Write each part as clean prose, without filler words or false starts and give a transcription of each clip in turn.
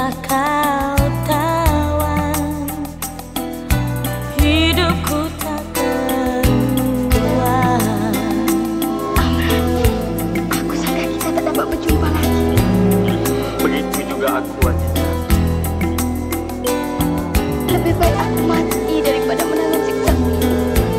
telah kau tawan, hidupku tak keruan. Aku sangka kita tak dapat berjumpa lagi. Begitu juga aku, Aziza. Lebih baik aku mati daripada menanggung siksamu ini.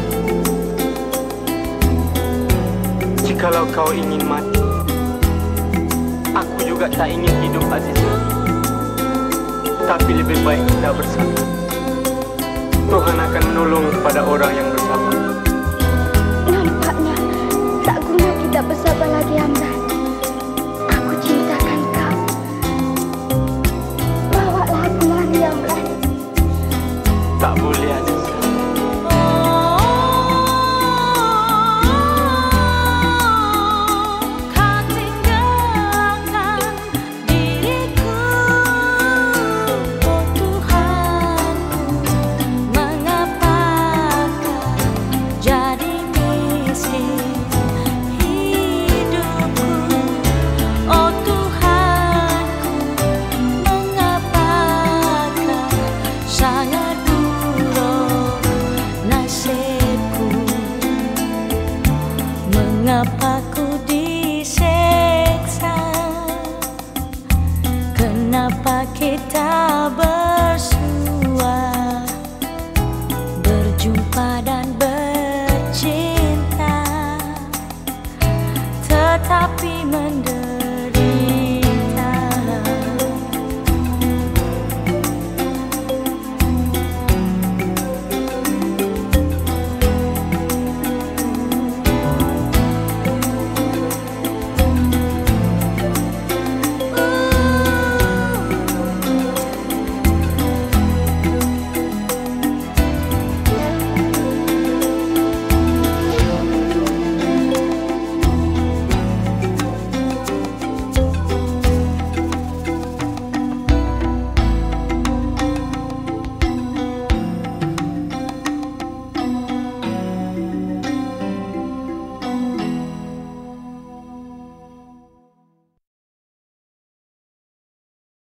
Jikalau kau ingin mati, aku juga tak ingin hidup, Aziza. Tapi lebih baik kita bersama. Tuhan akan menolong kepada orang yang bersabar. Nampaknya tak guna kita bersabar lagi, Amran. Aku cintakan kau. Bawalah aku lari, Amran. Tak boleh, Aziza. Mengapa ku diseksa? Kenapa kita bersua, berjumpa dan